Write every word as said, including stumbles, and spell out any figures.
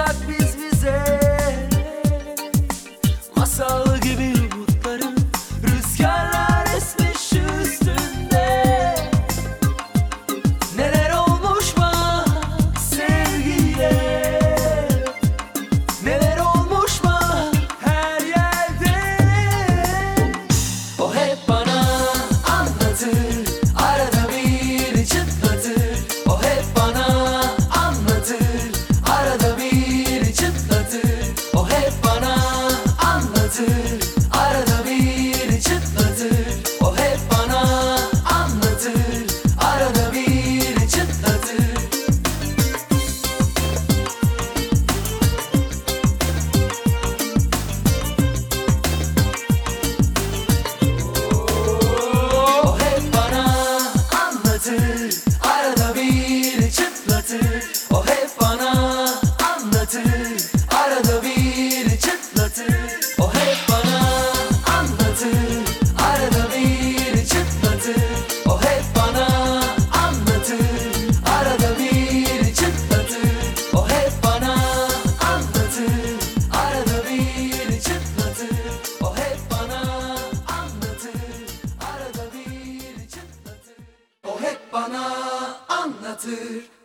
bırak biz bize. Masal gibi umutları rüzgarlar esmiş üstünde. Neler olmuş bak sevgiyle, neler olmuş bak her yerde. O hep bana anlatır, arada bir çıtlatır. O hep bana anlatır, arada bir çıtlatır. O hep bana anlatır, arada bir çıtlatır. O hep bana anlatır, arada bir çıtlatır. O hep bana anlatır, arada bir çıtlatır. O hep bana anlatır, arada bir çıtlatır. O hep bana anlatır, arada bir çıtlatır. O hep bana anlatır, arada bir çıtlatır. O hep bana anlatır, arada bir çıtlatır. O hep bana anlatır, arada bir çıtlatır. O hep bana anlatır,